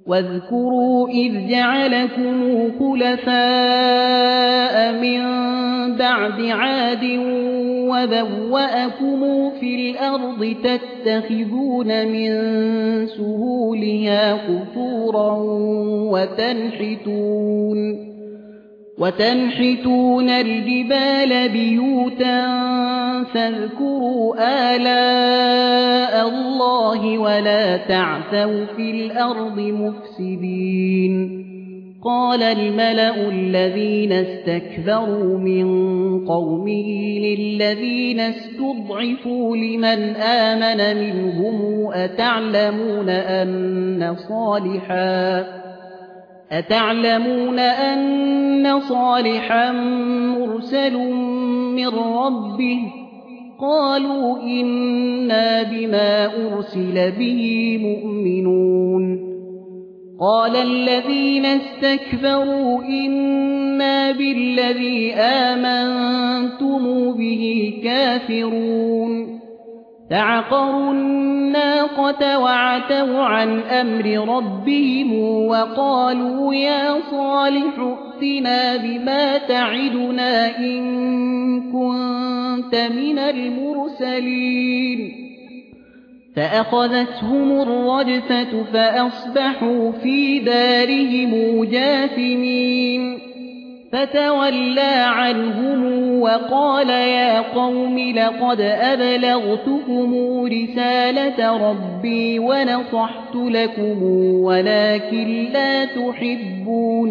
واذكروا إذ جعلكم خلفاء من بعد عاد وبوأكم في الأرض تتخذون من سهولها قصورا وتنحتون الجبال بيوتا فاذكروا آلاء الله ولا تعثوا في الأرض مفسدين قال الملأ الذين استكبروا من قومه للذين استضعفوا لمن آمن منهم أتعلمون أن صالحا مرسل من ربه قالوا إنا بما أرسل به مؤمنون قال الذين استكبروا إنا بالذي آمنتم به كافرون فعقروا الناقة وعتوا عن أمر ربهم وقالوا يا صالح ائتنا بما تعدنا إن كنت من المرسلين فأخذتهم الرجفة فأصبحوا في دارهم جاثمين فتولى عنهم وقال يا قوم لقد أبلغتكم رسالة ربي ونصحت لكم ولكن لا تحبون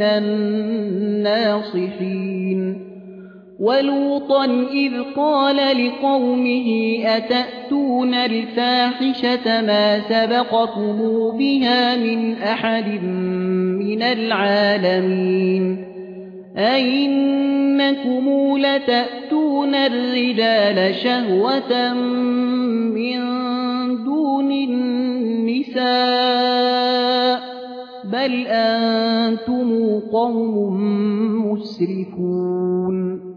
الناصحين ولوطا إذ قال لقومه أتأتون الفاحشة ما سبقكم بها من أحد من العالمين أئنكم لتأتون الرجال شهوة من دون النساء بل أنتم قوم مسرفون